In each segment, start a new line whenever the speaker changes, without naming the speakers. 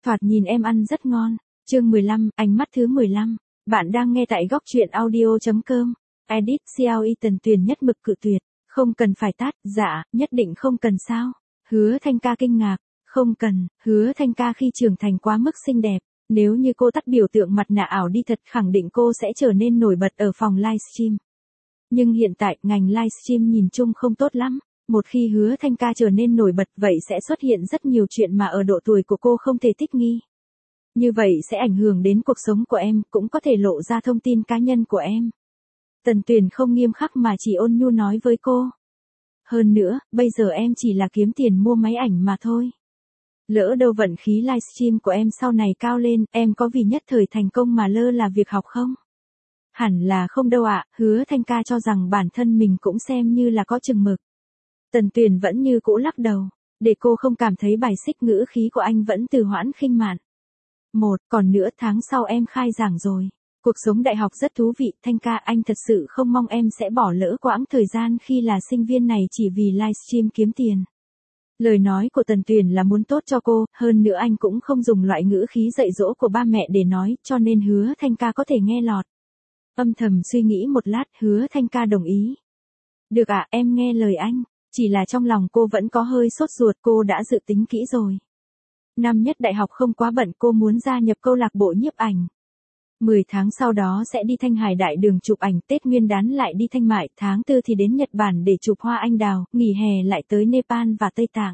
Thoạt nhìn em ăn rất ngon. Chương 15, ánh mắt thứ 15. Bạn đang nghe tại góc truyện audio.com. Edit CLE Tần Tuyền nhất mực cự tuyệt. Không cần phải tát, dạ, nhất định không cần sao. Hứa Thanh Ca kinh ngạc. Không cần, Hứa Thanh Ca khi trưởng thành quá mức xinh đẹp. Nếu như cô tắt biểu tượng mặt nạ ảo đi thật khẳng định cô sẽ trở nên nổi bật ở phòng livestream. Nhưng hiện tại ngành livestream nhìn chung không tốt lắm. Một khi Hứa Thanh Ca trở nên nổi bật vậy sẽ xuất hiện rất nhiều chuyện mà ở độ tuổi của cô không thể thích nghi. Như vậy sẽ ảnh hưởng đến cuộc sống của em, cũng có thể lộ ra thông tin cá nhân của em. Tần Tuyền không nghiêm khắc mà chỉ ôn nhu nói với cô. Hơn nữa, bây giờ em chỉ là kiếm tiền mua máy ảnh mà thôi. Lỡ đâu vận khí livestream của em sau này cao lên, em có vì nhất thời thành công mà lơ là việc học không? Hẳn là không đâu ạ. Hứa Thanh Ca cho rằng bản thân mình cũng xem như là có chừng mực. Tần Tuyền vẫn như cũ lắc đầu, để cô không cảm thấy bài xích ngữ khí của anh vẫn từ hoãn khinh mạn. Còn nữa tháng sau em khai giảng rồi. Cuộc sống đại học rất thú vị, Thanh Ca, anh thật sự không mong em sẽ bỏ lỡ quãng thời gian khi là sinh viên này chỉ vì livestream kiếm tiền. Lời nói của Tần Tuyền là muốn tốt cho cô, hơn nữa anh cũng không dùng loại ngữ khí dạy dỗ của ba mẹ để nói, cho nên Hứa Thanh Ca có thể nghe lọt. Âm thầm suy nghĩ một lát, Hứa Thanh Ca đồng ý. Được ạ, em nghe lời anh. Chỉ là trong lòng cô vẫn có hơi sốt ruột, cô đã dự tính kỹ rồi. Năm nhất đại học không quá bận, cô muốn gia nhập câu lạc bộ nhiếp ảnh. 10 tháng sau đó sẽ đi Thanh Hải Đại Đường chụp ảnh, Tết Nguyên đán lại đi Thanh Mại, tháng 4 thì đến Nhật Bản để chụp hoa anh đào, nghỉ hè lại tới Nepal và Tây Tạng.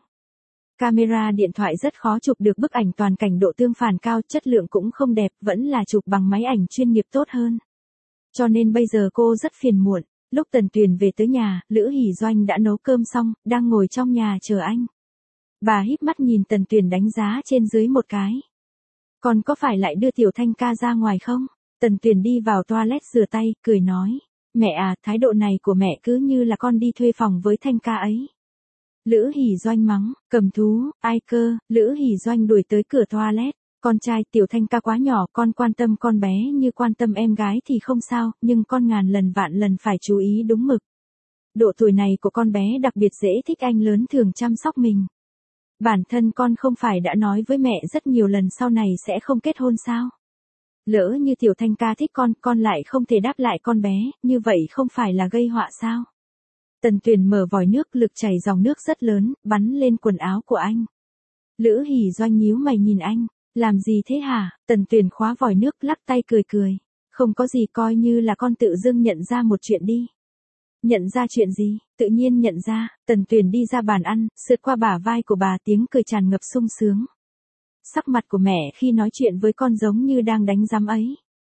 Camera điện thoại rất khó chụp được bức ảnh toàn cảnh, độ tương phản cao, chất lượng cũng không đẹp, vẫn là chụp bằng máy ảnh chuyên nghiệp tốt hơn. Cho nên bây giờ cô rất phiền muộn. Lúc Tần Tuyền về tới nhà, Lữ Hỷ Doanh đã nấu cơm xong, đang ngồi trong nhà chờ anh. Bà híp mắt nhìn Tần Tuyền đánh giá trên dưới một cái. Con có phải lại đưa Tiểu Thanh Ca ra ngoài không? Tần Tuyền đi vào toilet rửa tay, cười nói. Mẹ à, thái độ này của mẹ cứ như là con đi thuê phòng với Thanh Ca ấy. Lữ Hỷ Doanh mắng, cầm thú, ai cơ. Lữ Hỷ Doanh đuổi tới cửa toilet. Con trai Tiểu Thanh Ca quá nhỏ, con quan tâm con bé như quan tâm em gái thì không sao, nhưng con ngàn lần vạn lần phải chú ý đúng mực. Độ tuổi này của con bé đặc biệt dễ thích anh lớn thường chăm sóc mình. Bản thân con không phải đã nói với mẹ rất nhiều lần sau này sẽ không kết hôn sao? Lỡ như Tiểu Thanh Ca thích con lại không thể đáp lại con bé, như vậy không phải là gây họa sao? Tần Tuyền mở vòi nước, lực chảy dòng nước rất lớn, bắn lên quần áo của anh. Lữ Hỷ Doanh nhíu mày nhìn anh. Làm gì thế hả? Tần Tuyền khóa vòi nước, lắc tay cười cười. Không có gì, coi như là con tự dưng nhận ra một chuyện đi. Nhận ra chuyện gì? Tự nhiên nhận ra. Tần Tuyền đi ra bàn ăn, sượt qua bả vai của bà, tiếng cười tràn ngập sung sướng. Sắc mặt của mẹ khi nói chuyện với con giống như đang đánh giám ấy.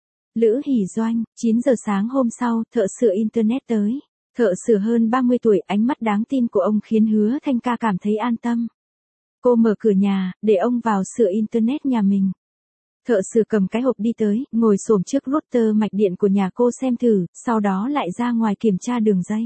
Lữ Hỷ Doanh, 9 giờ sáng hôm sau, thợ sửa internet tới. Thợ sửa hơn 30 tuổi, ánh mắt đáng tin của ông khiến Hứa Thanh Ca cảm thấy an tâm. Cô mở cửa nhà, để ông vào sửa internet nhà mình. Thợ sửa cầm cái hộp đi tới, ngồi xổm trước router mạch điện của nhà cô xem thử, sau đó lại ra ngoài kiểm tra đường dây.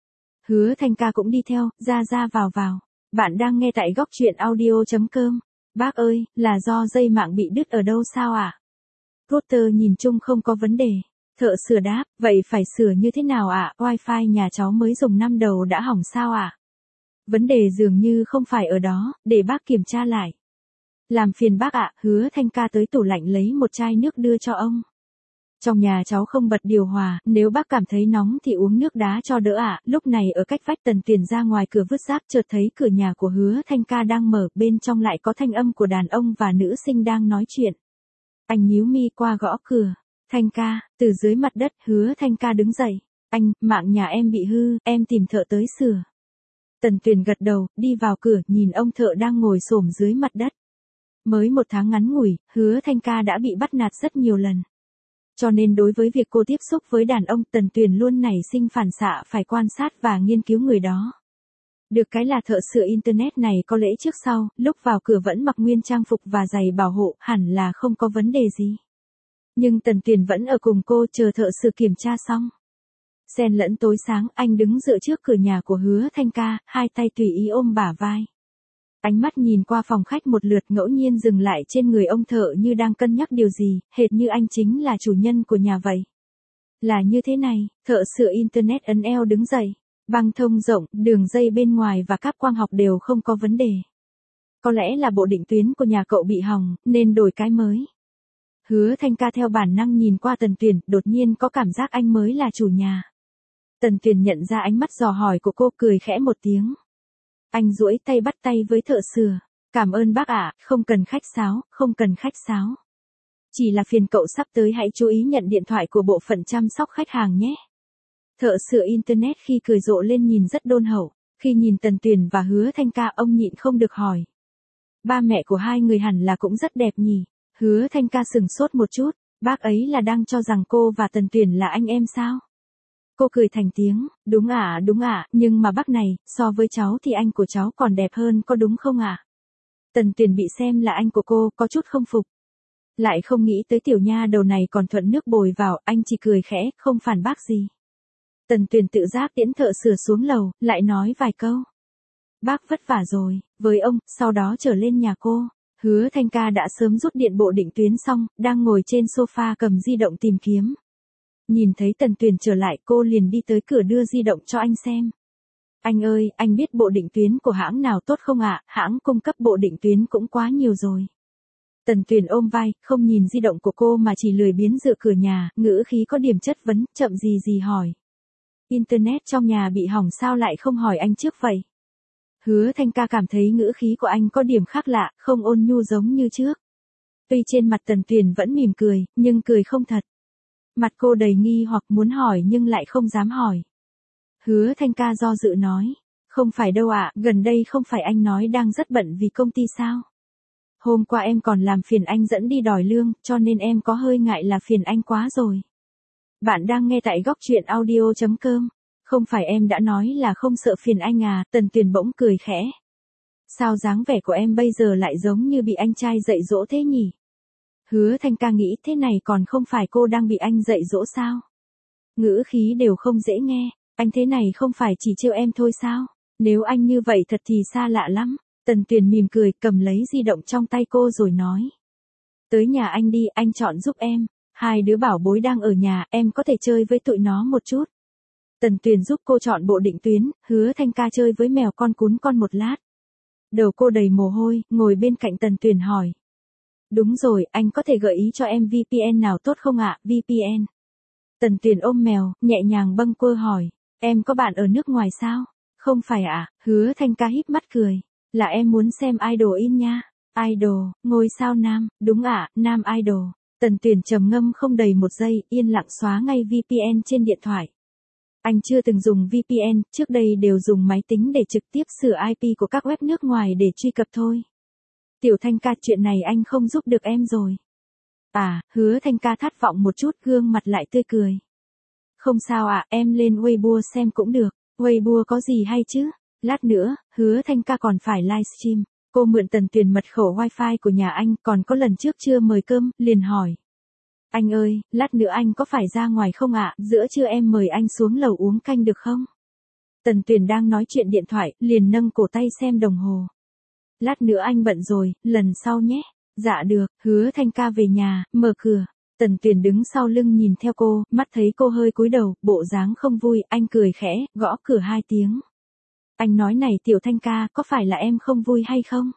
Hứa Thanh Ca cũng đi theo, ra vào. Bạn đang nghe tại góc truyện audio.com. Bác ơi, là do dây mạng bị đứt ở đâu sao ạ? Router nhìn chung không có vấn đề. Thợ sửa đáp, vậy phải sửa như thế nào ạ? Wi-Fi nhà cháu mới dùng 5 đầu đã hỏng sao ạ? Vấn đề dường như không phải ở đó, để bác kiểm tra lại. Làm phiền bác ạ. Hứa Thanh Ca tới tủ lạnh lấy một chai nước đưa cho ông. Trong nhà cháu không bật điều hòa, nếu bác cảm thấy nóng thì uống nước đá cho đỡ ạ. Lúc này ở cách vách Tần Tuyền ra ngoài cửa vứt rác, chợt thấy cửa nhà của Hứa Thanh Ca đang mở, bên trong lại có thanh âm của đàn ông và nữ sinh đang nói chuyện. Anh nhíu mi qua gõ cửa. Thanh Ca, từ dưới mặt đất. Hứa Thanh Ca đứng dậy. Anh, mạng nhà em bị hư, em tìm thợ tới sửa. Tần Tuyền gật đầu, đi vào cửa, nhìn ông thợ đang ngồi xổm dưới mặt đất. Mới 1 tháng ngắn ngủi, Hứa Thanh Ca đã bị bắt nạt rất nhiều lần. Cho nên đối với việc cô tiếp xúc với đàn ông, Tần Tuyền luôn nảy sinh phản xạ phải quan sát và nghiên cứu người đó. Được cái là thợ sửa internet này có lễ trước sau, lúc vào cửa vẫn mặc nguyên trang phục và giày bảo hộ, hẳn là không có vấn đề gì. Nhưng Tần Tuyền vẫn ở cùng cô chờ thợ sửa kiểm tra xong. Xen lẫn tối sáng, anh đứng dựa trước cửa nhà của Hứa Thanh Ca, hai tay tùy ý ôm bả vai. Ánh mắt nhìn qua phòng khách một lượt, ngẫu nhiên dừng lại trên người ông thợ như đang cân nhắc điều gì, hệt như anh chính là chủ nhân của nhà vậy. Là như thế này, thợ sửa internet ấn eo đứng dậy. Băng thông rộng, đường dây bên ngoài và cáp quang học đều không có vấn đề. có lẽ là bộ định tuyến của nhà cậu bị hỏng, nên đổi cái mới. Hứa Thanh Ca theo bản năng nhìn qua Tần Tuyền, đột nhiên có cảm giác anh mới là chủ nhà. Tần Tuyền nhận ra ánh mắt dò hỏi của cô, cười khẽ một tiếng. Anh duỗi tay bắt tay với thợ sửa. Cảm ơn bác ạ, không cần khách sáo, không cần khách sáo. Chỉ là phiền cậu sắp tới hãy chú ý nhận điện thoại của bộ phận chăm sóc khách hàng nhé. Thợ sửa Internet khi cười rộ lên nhìn rất đôn hậu, khi nhìn Tần Tuyền và Hứa Thanh Ca ông nhịn không được hỏi. Ba mẹ của hai người hẳn là cũng rất đẹp nhỉ. Hứa Thanh Ca sừng sốt một chút, bác ấy là đang cho rằng cô và Tần Tuyền là anh em sao? Cô cười thành tiếng, đúng ạ, nhưng mà bác này, so với cháu thì anh của cháu còn đẹp hơn có đúng không ạ? Tần Tuyền bị xem là anh của cô, có chút không phục. Lại không nghĩ tới tiểu nha đầu này còn thuận nước bồi vào, anh chỉ cười khẽ, không phản bác gì. Tần Tuyền tự giác tiễn thợ sửa xuống lầu, lại nói vài câu. Bác vất vả rồi, với ông, sau đó trở lên nhà cô. Hứa Thanh Ca đã sớm rút điện bộ định tuyến xong, đang ngồi trên sofa cầm di động tìm kiếm. Nhìn thấy Tần Tuyền trở lại, cô liền đi tới cửa đưa di động cho anh xem. Anh ơi, anh biết bộ định tuyến của hãng nào tốt không ạ? Hãng cung cấp bộ định tuyến cũng quá nhiều rồi. Tần Tuyền ôm vai, không nhìn di động của cô mà chỉ lười biếng dựa cửa nhà, ngữ khí có điểm chất vấn, chậm gì hỏi. Internet trong nhà bị hỏng sao lại không hỏi anh trước vậy? Hứa Thanh Ca cảm thấy ngữ khí của anh có điểm khác lạ, không ôn nhu giống như trước. Tuy trên mặt Tần Tuyền vẫn mỉm cười, nhưng cười không thật. Mặt cô đầy nghi hoặc muốn hỏi nhưng lại không dám hỏi. Hứa Thanh Ca do dự nói. Không phải đâu ạ, gần đây không phải anh nói đang rất bận vì công ty sao? Hôm qua em còn làm phiền anh dẫn đi đòi lương, cho nên em có hơi ngại là phiền anh quá rồi. Bạn đang nghe tại góc truyện audio.com. Không phải em đã nói là không sợ phiền anh à? Tần Tuyền bỗng cười khẽ. Sao dáng vẻ của em bây giờ lại giống như bị anh trai dạy dỗ thế nhỉ? Hứa Thanh Ca nghĩ thế này còn không phải cô đang bị anh dạy dỗ sao? Ngữ khí đều không dễ nghe, anh thế này không phải chỉ trêu em thôi sao? Nếu anh như vậy thật thì xa lạ lắm. Tần Tuyền mỉm cười, cầm lấy di động trong tay cô rồi nói. Tới nhà anh đi, anh chọn giúp em. Hai đứa bảo bối đang ở nhà, em có thể chơi với tụi nó một chút. Tần Tuyền giúp cô chọn bộ định tuyến, Hứa Thanh Ca chơi với mèo con cún con một lát. Đầu cô đầy mồ hôi, ngồi bên cạnh Tần Tuyền hỏi. Đúng rồi, anh có thể gợi ý cho em VPN nào tốt không ạ? VPN. Tần Tuyền ôm mèo, nhẹ nhàng bâng quơ hỏi. Em có bạn ở nước ngoài sao? Không phải ạ, Hứa Thanh Ca híp mắt cười. Là em muốn xem idol in nha. Idol, ngôi sao nam, đúng ạ, nam idol. Tần Tuyền trầm ngâm không đầy một giây, yên lặng xóa ngay VPN trên điện thoại. Anh chưa từng dùng VPN, trước đây đều dùng máy tính để trực tiếp sửa IP của các web nước ngoài để truy cập thôi. Tiểu Thanh Ca, chuyện này anh không giúp được em rồi. À, Hứa Thanh Ca thất vọng một chút, gương mặt lại tươi cười. Không sao ạ, em lên Weibo xem cũng được. Weibo có gì hay chứ? Lát nữa, Hứa Thanh Ca còn phải livestream. Cô mượn Tần Tuyền mật khẩu wifi của nhà anh, còn có lần trước chưa mời cơm, liền hỏi. Anh ơi, lát nữa anh có phải ra ngoài không ạ? Giữa trưa em mời anh xuống lầu uống canh được không? Tần Tuyền đang nói chuyện điện thoại, liền nâng cổ tay xem đồng hồ. Lát nữa anh bận rồi, lần sau nhé. Dạ được, Hứa Thanh Ca về nhà, mở cửa. Tần Tuyền đứng sau lưng nhìn theo cô, mắt thấy cô hơi cúi đầu, bộ dáng không vui, anh cười khẽ, gõ cửa 2 tiếng. Anh nói này Tiểu Thanh Ca, có phải là em không vui hay không?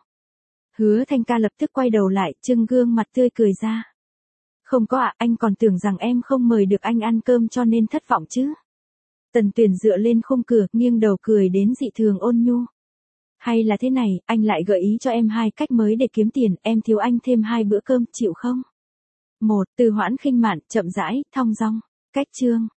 Hứa Thanh Ca lập tức quay đầu lại, trưng gương mặt tươi cười ra. Không có ạ, anh còn tưởng rằng em không mời được anh ăn cơm cho nên thất vọng chứ. Tần Tuyền dựa lên khung cửa, nghiêng đầu cười đến dị thường ôn nhu. Hay là thế này, anh lại gợi ý cho em 2 cách mới để kiếm tiền, em thiếu anh thêm 2 bữa cơm, chịu không? 1. Từ hoãn khinh mạn, chậm rãi, thong dong. Cách chương.